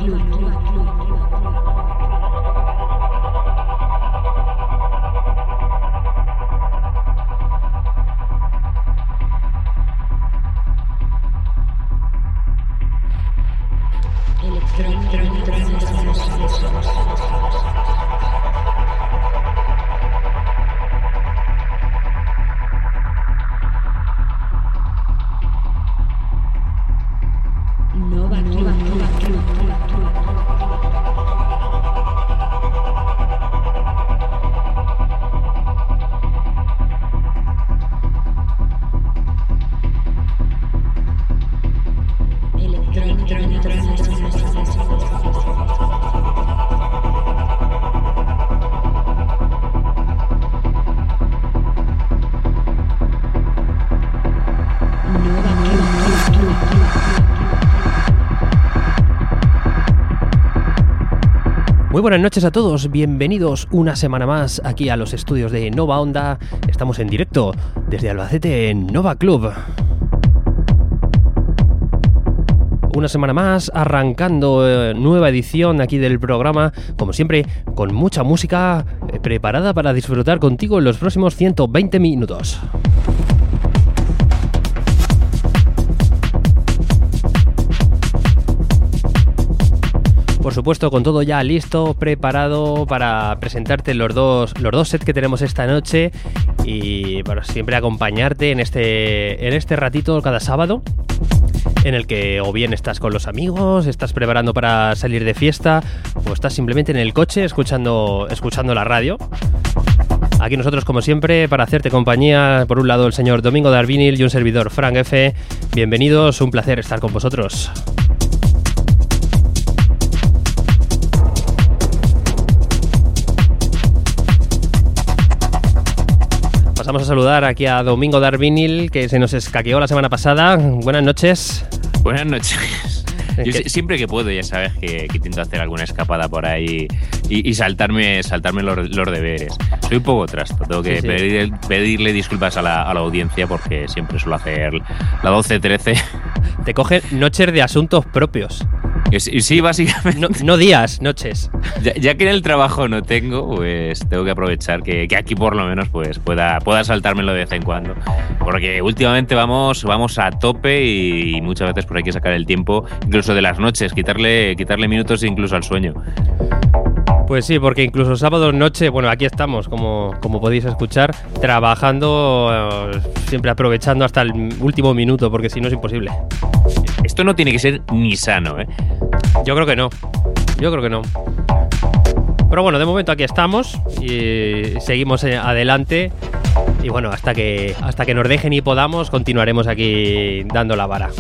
Muy buenas noches a todos, bienvenidos una semana más aquí a los estudios de Nova Onda. Estamos en directo desde Albacete en Nova Club. Una semana más arrancando nueva edición aquí del programa, como siempre con mucha música preparada para disfrutar contigo en los próximos 120 minutos. Por supuesto, con todo ya listo, preparado para presentarte los dos sets que tenemos esta noche y para siempre acompañarte en este ratito cada sábado, en el que o bien estás con los amigos, estás preparando para salir de fiesta o estás simplemente en el coche escuchando la radio. Aquí nosotros, como siempre, para hacerte compañía, por un lado el señor Domingo Darvinil y un servidor, Frank F. Bienvenidos, un placer estar con vosotros. Vamos a saludar aquí a Domingo Darvinil, que se nos escaqueó la semana pasada. Buenas noches. Buenas noches. Yo siempre que puedo, ya sabes que intento hacer alguna escapada por ahí y saltarme los deberes. Soy un poco trasto, tengo que pedirle disculpas a la audiencia porque siempre suelo hacer la 12-13. Te cogen noches de asuntos propios. Sí, básicamente. No días, noches. Ya que en el trabajo no tengo, pues tengo que aprovechar que aquí por lo menos pues pueda saltármelo de vez en cuando. Porque últimamente vamos a tope y muchas veces por hay que sacar el tiempo, incluso de las noches, quitarle minutos incluso al sueño. Pues sí, porque incluso sábado noche, bueno, aquí estamos, como podéis escuchar, trabajando, siempre aprovechando hasta el último minuto, porque si no es imposible. Esto no tiene que ser ni sano, ¿eh? Yo creo que no. Pero bueno, de momento aquí estamos y seguimos adelante. Y bueno, hasta que nos dejen y podamos, continuaremos aquí dando la vara.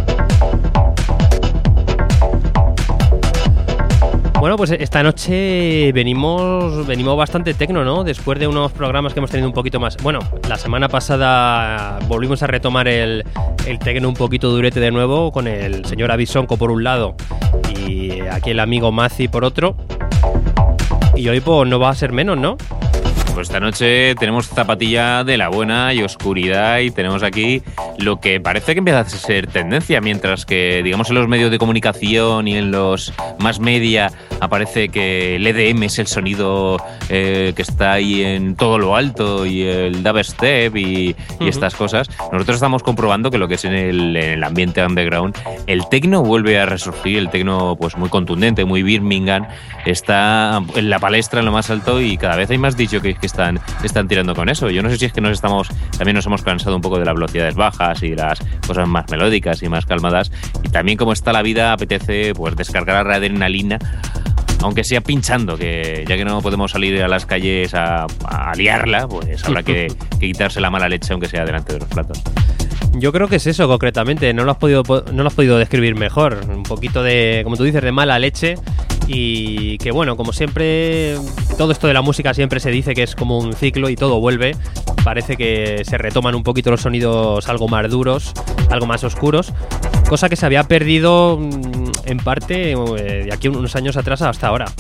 Bueno, pues esta noche venimos bastante tecno, ¿no? Después de unos programas que hemos tenido un poquito más... Bueno, la semana pasada volvimos a retomar el tecno un poquito durete de nuevo, con el señor Avisonco por un lado y aquí el amigo Mazi por otro. Y hoy pues no va a ser menos, ¿no? Pues esta noche tenemos zapatilla de la buena y oscuridad y tenemos aquí lo que parece que empieza a ser tendencia, mientras que, digamos, en los medios de comunicación y en los más media aparece que el EDM es el sonido que está ahí en todo lo alto y el dubstep y estas cosas. Nosotros estamos comprobando que lo que es en el ambiente underground, el techno vuelve a resurgir, el techno pues muy contundente, muy Birmingham, está en la palestra en lo más alto y cada vez hay más dicho que están tirando con eso. Yo no sé si es que también nos hemos cansado un poco de las velocidades bajas y las cosas más melódicas y más calmadas, y también como está la vida apetece pues descargar la adrenalina, aunque sea pinchando, que ya que no podemos salir a las calles a liarla, pues habrá que quitarse la mala leche aunque sea delante de los platos. Yo creo que es eso concretamente, no lo has podido describir mejor, un poquito de, como tú dices, de mala leche. Y que bueno, como siempre, todo esto de la música siempre se dice que es como un ciclo y todo vuelve. Parece que se retoman un poquito los sonidos algo más duros, algo más oscuros, cosa que se había perdido en parte de aquí unos años atrás hasta ahora.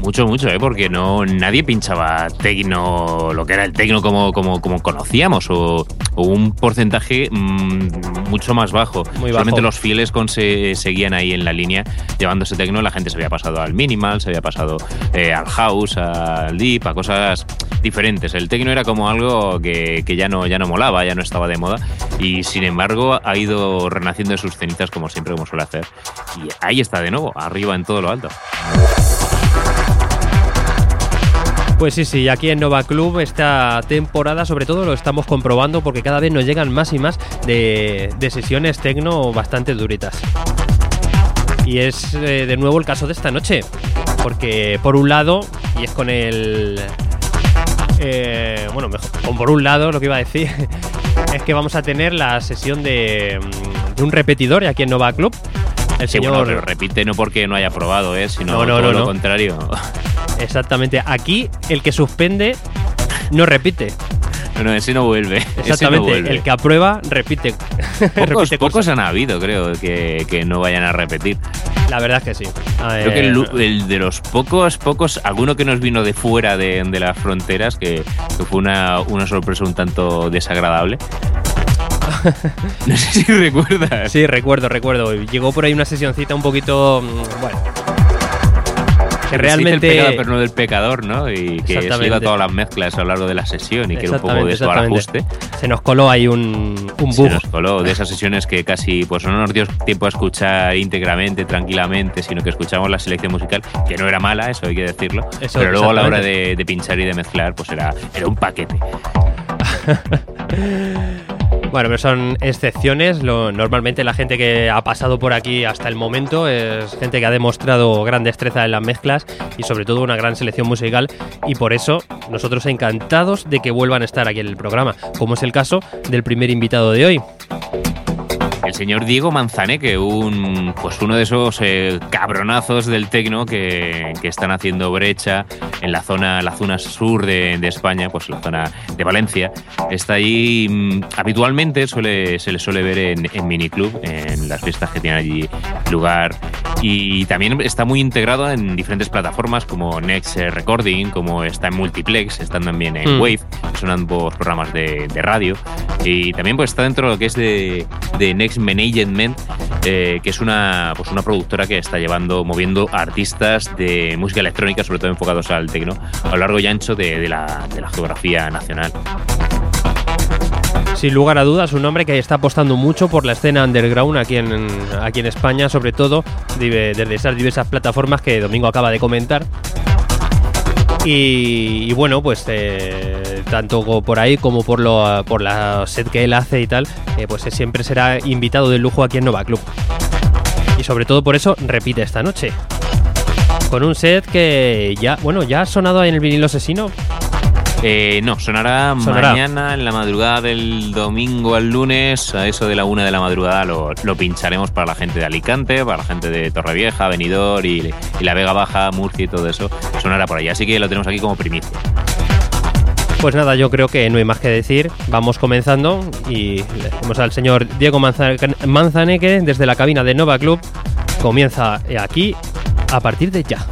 Mucho, porque nadie pinchaba tecno, lo que era el tecno como conocíamos, o un porcentaje mucho más bajo. Muy Solamente bajo. los fieles seguían ahí en la línea llevándose tecno. La gente se había pasado al minimal, se había pasado al house, al deep, a cosas diferentes. El tecno era como algo que ya no molaba, ya no estaba de moda, y sin embargo ha ido renaciendo de sus cenizas como siempre, como suele hacer. Y ahí está de nuevo, arriba en todo lo alto. Pues sí, aquí en Nova Club esta temporada sobre todo lo estamos comprobando porque cada vez nos llegan más y más de sesiones tecno bastante duritas. Y es de nuevo el caso de esta noche, porque por un lado, y es con el... por un lado lo que iba a decir es que vamos a tener la sesión de un repetidor aquí en Nova Club. El Sí, señor... bueno, pero repite no porque no haya probado, sino No, todo lo no. contrario. Exactamente, aquí el que suspende no repite. No, ese no vuelve. Exactamente, ese no vuelve. el que aprueba repite. Repite Pocos cosas. han habido, creo, que no vayan a repetir. La verdad es que sí. Creo que el de los pocos, alguno que nos vino de fuera de las fronteras, que fue una sorpresa un tanto desagradable. No sé si recuerdas. Sí, recuerdo. Llegó por ahí una sesioncita un poquito... bueno... Que realmente... Se dice el pecado, pero no del pecador, ¿no? Y que se Exactamente. iba todas las mezclas a lo largo de la sesión y que era un poco de su ajuste. Se nos coló ahí un Se bug. nos coló de esas sesiones que casi pues no nos dio tiempo a escuchar íntegramente, tranquilamente, sino que escuchamos la selección musical, que no era mala, eso hay que decirlo, Eso, pero luego a la hora exactamente. de pinchar y de mezclar, pues era un paquete. Bueno, pero son excepciones. Normalmente la gente que ha pasado por aquí hasta el momento es gente que ha demostrado gran destreza en las mezclas y sobre todo una gran selección musical, y por eso nosotros encantados de que vuelvan a estar aquí en el programa, como es el caso del primer invitado de hoy. El señor Diego Manzaneque, uno de esos cabronazos del tecno que están haciendo brecha en la zona sur de España, pues la zona de Valencia. Está ahí, habitualmente se le suele ver en Miniclub, en las fiestas que tienen allí lugar, y también está muy integrado en diferentes plataformas como Next Recording, como está en Multiplex, están también en Wave, que son ambos programas de radio, y también pues está dentro de lo que es de Next Management, que es una productora que está moviendo artistas de música electrónica, sobre todo enfocados al tecno, a lo largo y ancho de la geografía nacional. Sin lugar a dudas, un hombre que está apostando mucho por la escena underground aquí en España, sobre todo desde esas diversas plataformas que Domingo acaba de comentar. Y bueno, pues tanto por ahí como por la set que él hace y tal, pues siempre será invitado de lujo aquí en Nova Club. Y sobre todo por eso repite esta noche. Con un set que ya ha sonado en el vinilo asesino. No, sonará mañana en la madrugada del domingo al lunes, a eso de la 1 de la madrugada lo pincharemos para la gente de Alicante, para la gente de Torrevieja, Benidorm y la Vega Baja, Murcia y todo eso. Sonará por ahí, así que lo tenemos aquí como primicia. Pues nada, yo creo que no hay más que decir. Vamos comenzando y le decimos al señor Diego Manzaneque desde la cabina de Nova Club. Comienza aquí a partir de ya.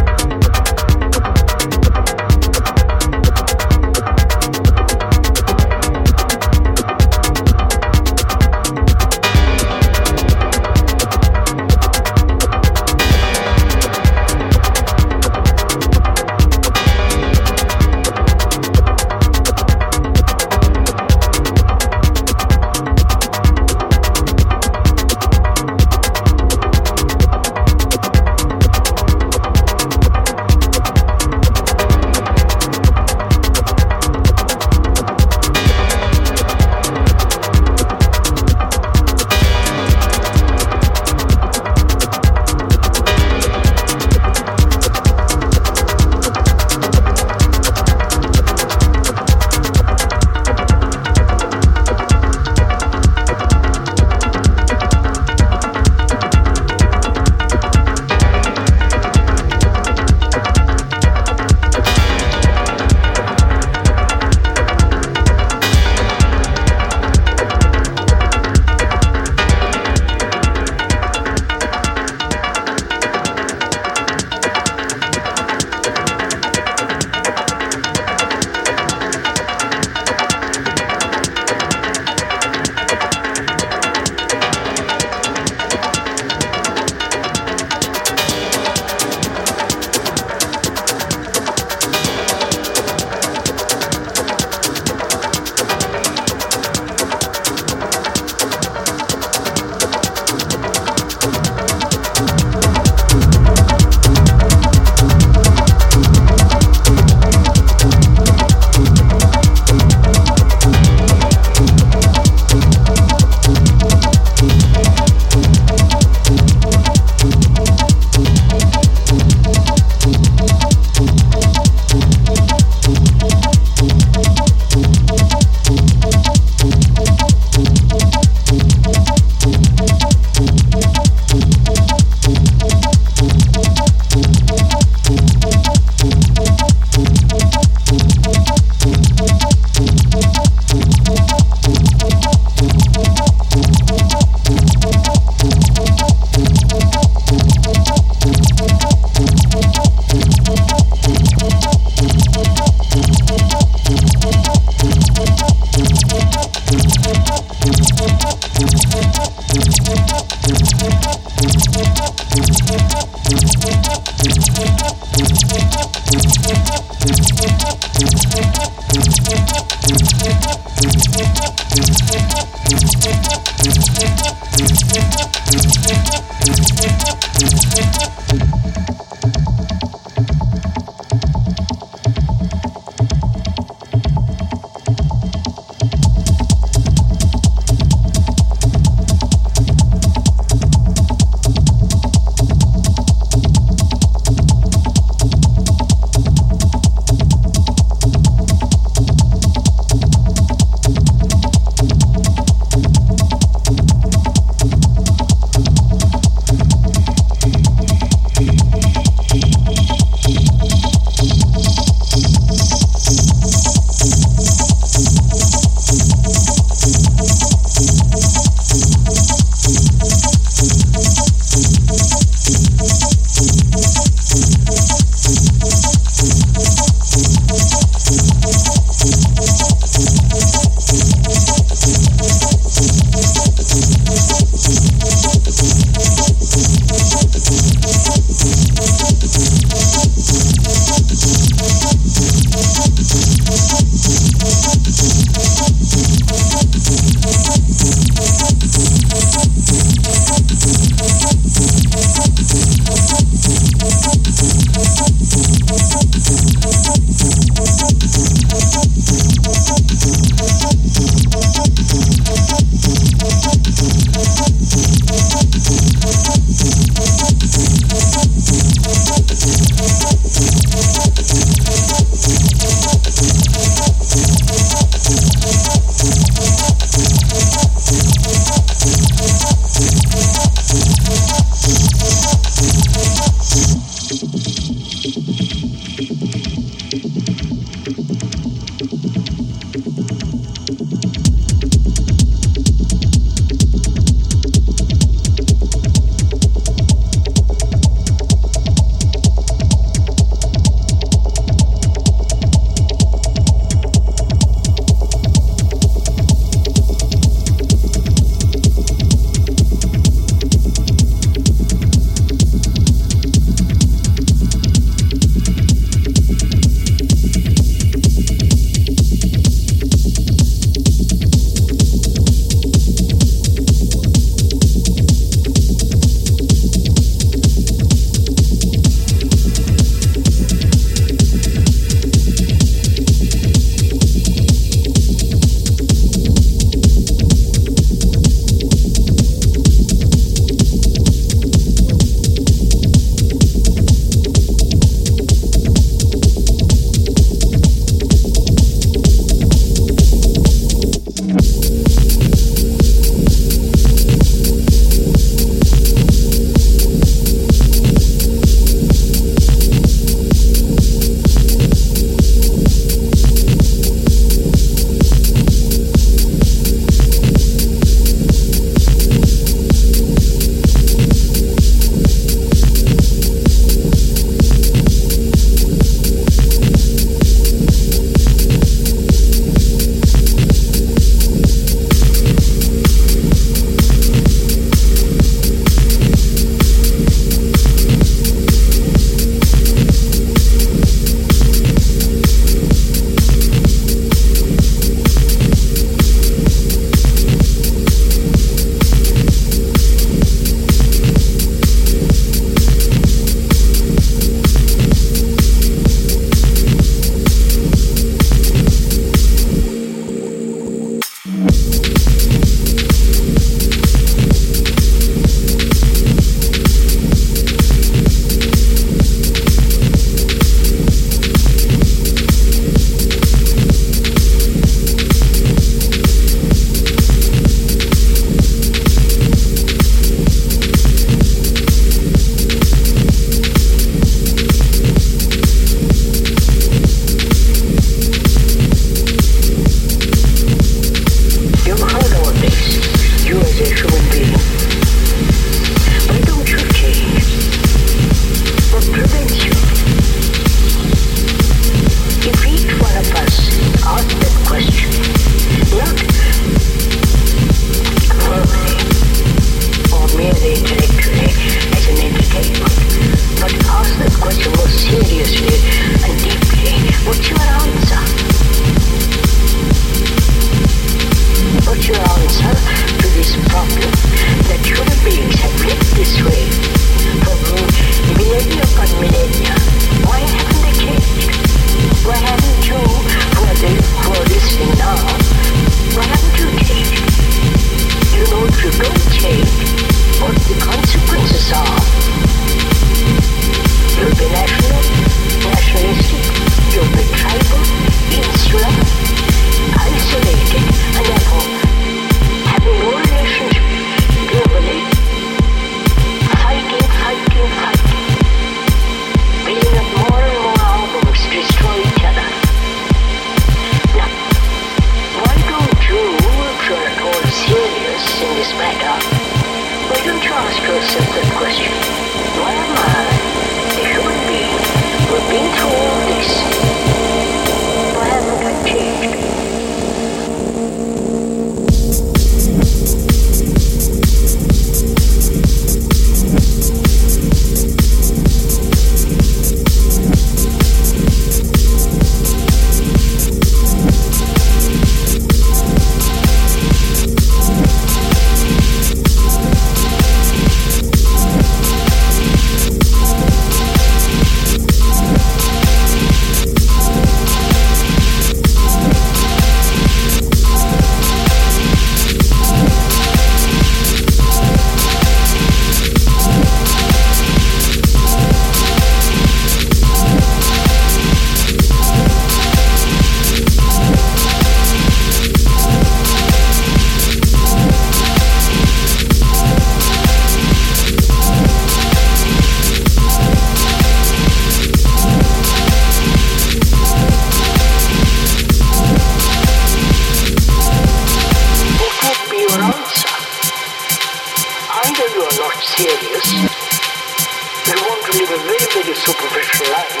superficial life.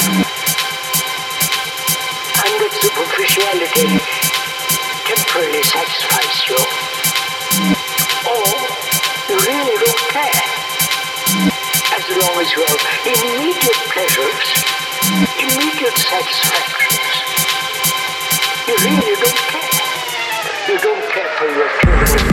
And that superficiality temporarily satisfies you. Or you really don't care. As long as you have immediate pleasures, immediate satisfactions, you really don't care. You don't care for your children.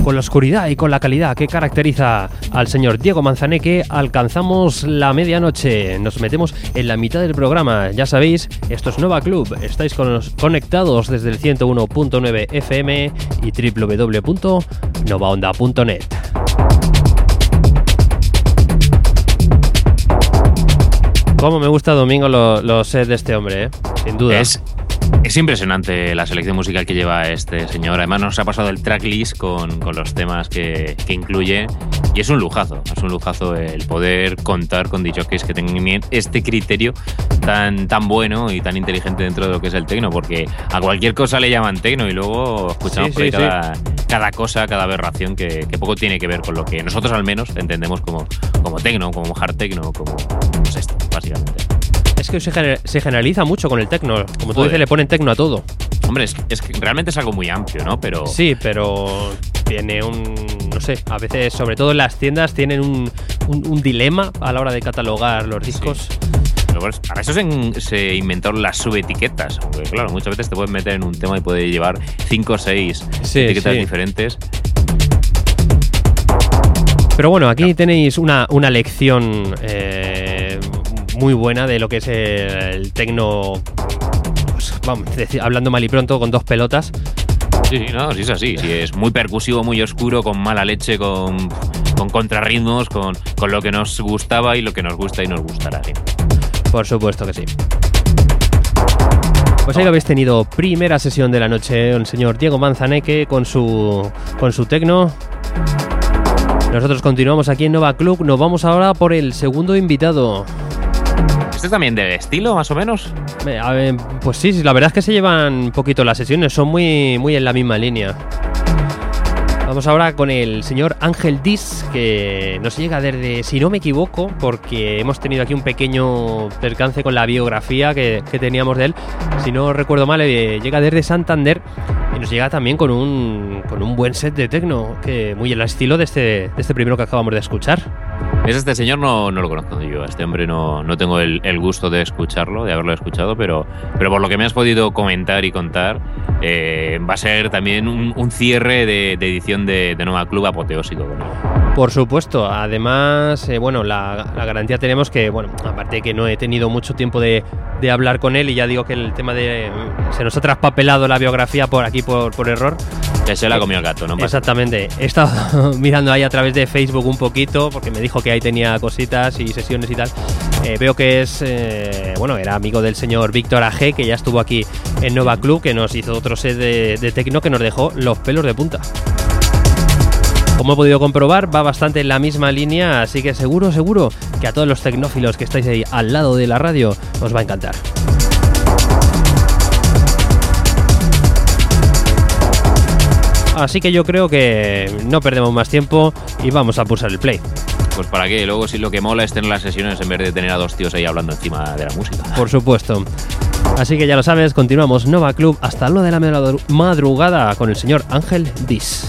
con la oscuridad y con la calidad que caracteriza al señor Diego Manzaneque, alcanzamos la medianoche. Nos metemos en la mitad del programa. Ya sabéis, esto es Nova Club. Estáis conectados desde el 101.9 FM y www.novaonda.net. Cómo me gusta, Domingo, los sets de este hombre, sin duda. Es impresionante la selección musical que lleva este señor. Además nos ha pasado el tracklist con los temas que incluye. Y es un lujazo el poder contar con DJs que tengan este criterio tan bueno y tan inteligente dentro de lo que es el techno, porque a cualquier cosa le llaman techno y luego escuchamos por ahí cada cosa, cada aberración que poco tiene que ver con lo que nosotros al menos entendemos como techno, como hard techno, como pues esto, básicamente. Es que se generaliza mucho con el techno. Como tú dices, le ponen techno a todo. Hombre, es que realmente es algo muy amplio, ¿no? Pero sí, pero tiene no sé, a veces, sobre todo en las tiendas, tienen un dilema a la hora de catalogar los discos. Sí. Pero para eso se inventaron las subetiquetas. Porque claro, muchas veces te puedes meter en un tema y puede llevar 5 o 6 etiquetas diferentes. Pero bueno, aquí tenéis una lección muy buena de lo que es el techno, pues, vamos, hablando mal y pronto, con 2 pelotas. Sí, es así. Sí, es muy percusivo, muy oscuro, con mala leche, con contrarritmos, con lo que nos gustaba y lo que nos gusta y nos gustará. ¿Sí? Por supuesto que sí. Pues ahí habéis tenido primera sesión de la noche, el señor Diego Manzaneque con su techno. Nosotros continuamos aquí en Nova Club. Nos vamos ahora por el segundo invitado. ¿Este también del estilo, más o menos? A ver, pues sí, la verdad es que se llevan un poquito las sesiones, son muy en la misma línea. Vamos ahora con el señor Ángel Dis, que nos llega desde, si no me equivoco, porque hemos tenido aquí un pequeño percance con la biografía que teníamos de él. Si no recuerdo mal, llega desde Santander y nos llega también con un buen set de techno, que muy en el estilo de este primero que acabamos de escuchar. Este señor no lo conozco yo, a este hombre no tengo el gusto de escucharlo, de haberlo escuchado, pero por lo que me has podido comentar y contar, va a ser también un cierre de edición de Nova Club apoteósico. Por supuesto, además, la garantía tenemos que, aparte de que no he tenido mucho tiempo de hablar con él, y ya digo que el tema se nos ha traspapelado la biografía por aquí por error. Que se la comió el gato, ¿no? Exactamente. He estado mirando ahí a través de Facebook un poquito, porque me dijo que ahí tenía cositas y sesiones y tal. Veo que era amigo del señor Víctor AG, que ya estuvo aquí en Nova Club, que nos hizo otro set de techno que nos dejó los pelos de punta. Como he podido comprobar, va bastante en la misma línea, así que seguro que a todos los tecnófilos que estáis ahí al lado de la radio os va a encantar. Así que yo creo que no perdemos más tiempo y vamos a pulsar el play. Pues para qué, luego si lo que mola es tener las sesiones en vez de tener a 2 tíos ahí hablando encima de la música. Por supuesto. Así que ya lo sabes, continuamos Nova Club hasta lo de la madrugada con el señor Ángel Dis.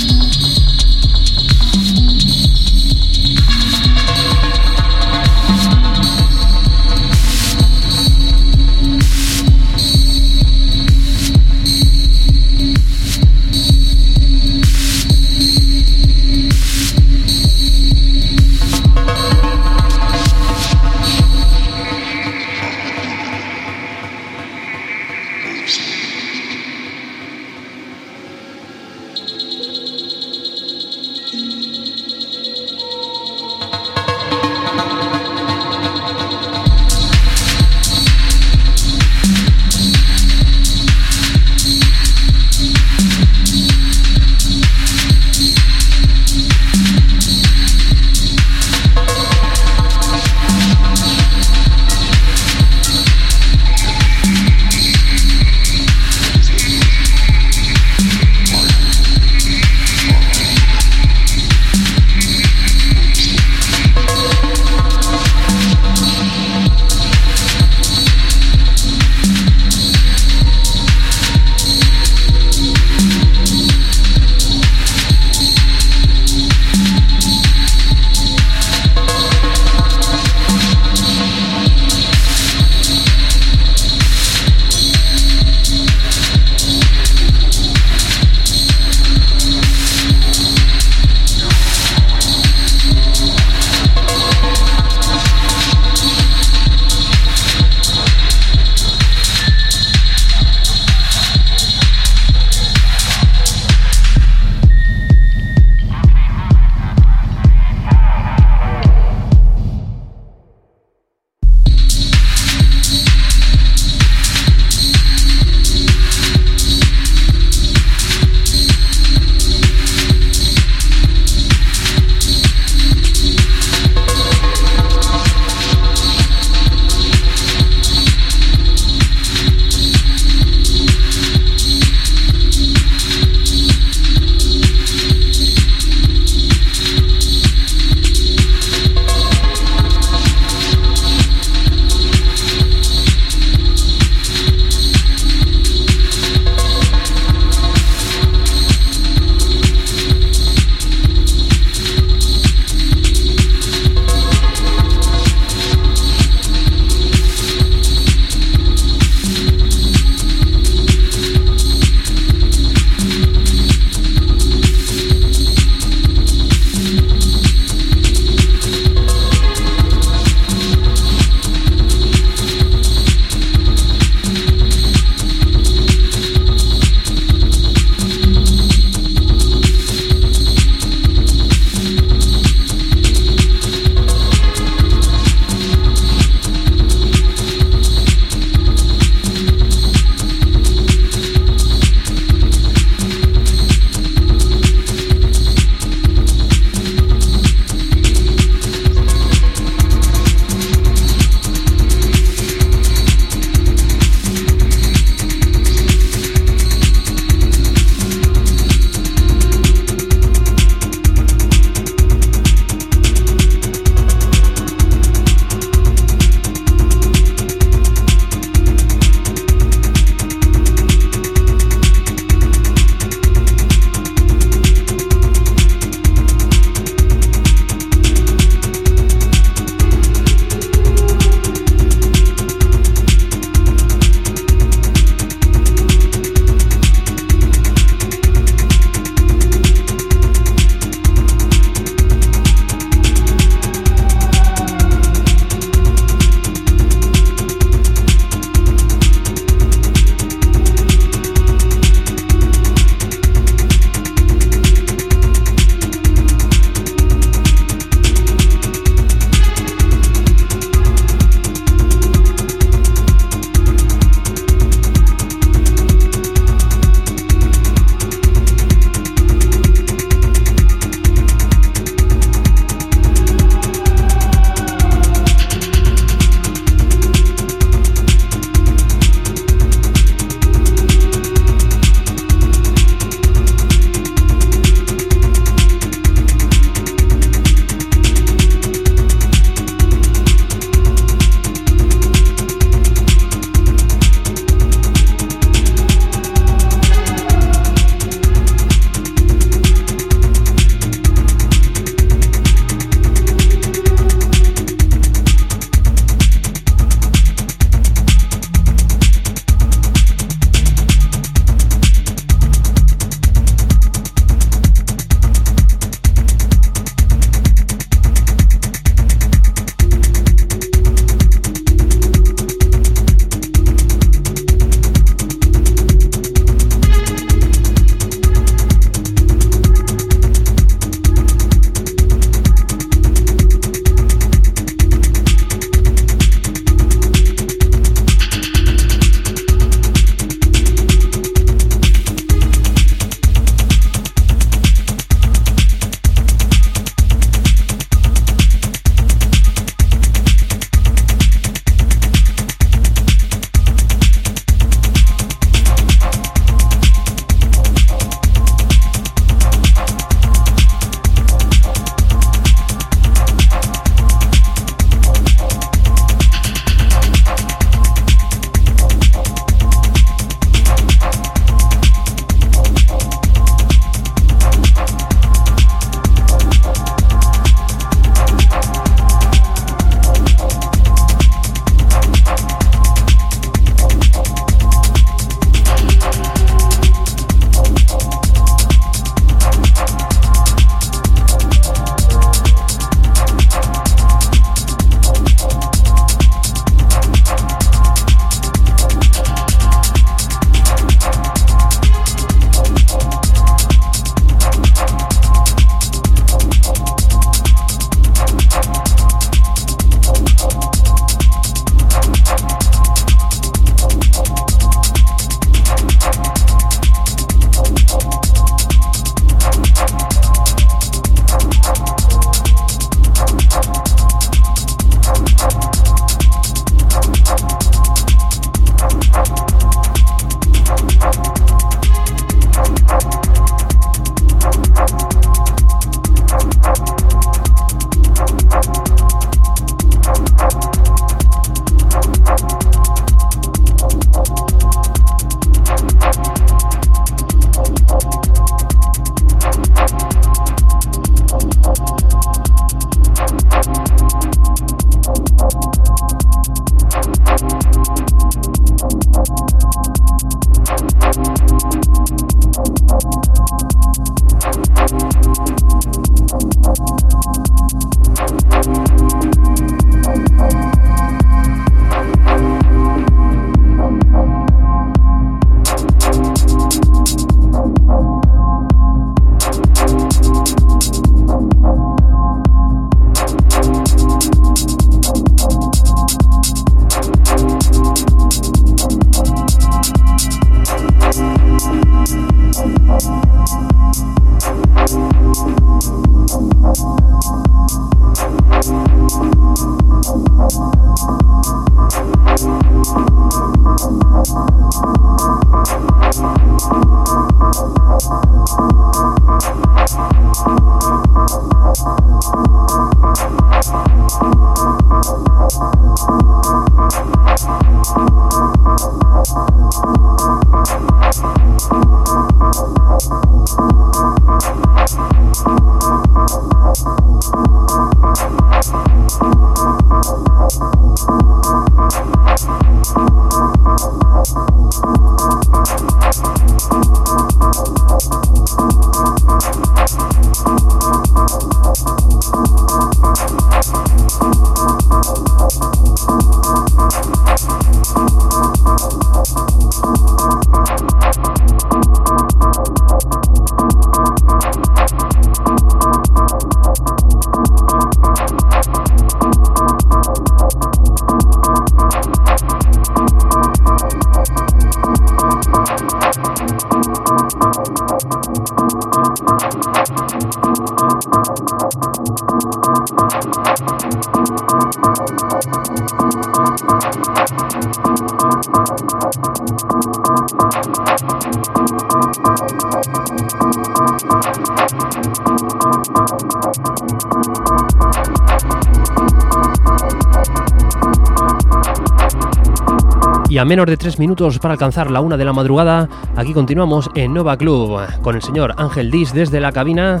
Y a menos de 3 minutos para alcanzar la 1 de la madrugada, aquí continuamos en Nova Club con el señor Ángel Dis desde la cabina.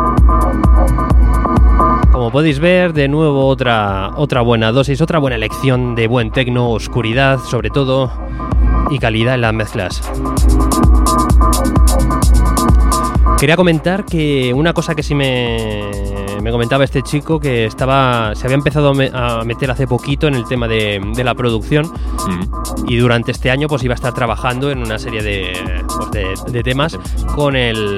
Como podéis ver, de nuevo otra buena dosis, otra buena elección de buen tecno, oscuridad sobre todo y calidad en las mezclas. Quería comentar que una cosa que sí me comentaba este chico, que se había empezado a meter hace poquito en el tema de la producción, y durante este año pues iba a estar trabajando en una serie de temas con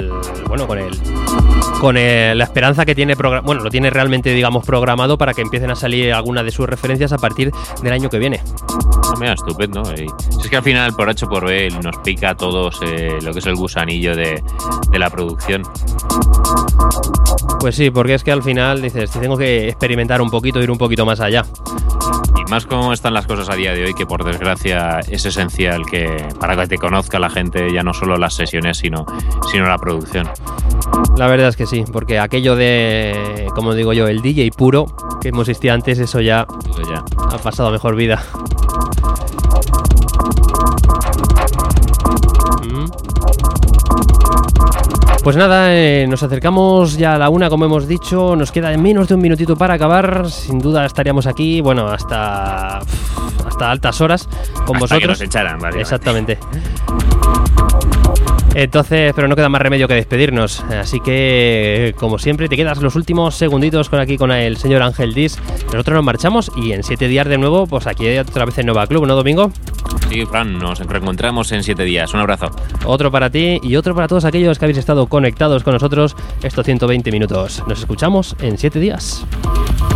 la esperanza que tiene lo tiene realmente, digamos, programado para que empiecen a salir algunas de sus referencias a partir del año que viene. Mira, estupendo. Si es que al final, por H por B, nos pica a todos lo que es el gusanillo de la producción. Pues sí, porque es que al final dices, tengo que experimentar un poquito, ir un poquito más allá. Y más como están las cosas a día de hoy, que por desgracia es esencial que para que te conozca la gente, ya no solo las sesiones, sino la producción. La verdad es que sí, porque aquello de, como digo yo, el DJ puro que hemos existía antes, eso ya ha pasado a mejor vida. Pues nada, nos acercamos ya a la 1, como hemos dicho. Nos queda menos de un minutito para acabar. Sin duda estaríamos aquí, bueno, hasta altas horas con vosotros. Que nos echaran, vale. Exactamente. Entonces, pero no queda más remedio que despedirnos. Así que, como siempre, te quedas los últimos segunditos con el señor Ángel Dis. Nosotros nos marchamos y en 7 días de nuevo, pues aquí otra vez en Nova Club, ¿no, Domingo? Sí, Fran, nos reencontramos en 7 días. Un abrazo. Otro para ti y otro para todos aquellos que habéis estado conectados con nosotros estos 120 minutos. Nos escuchamos en 7 días.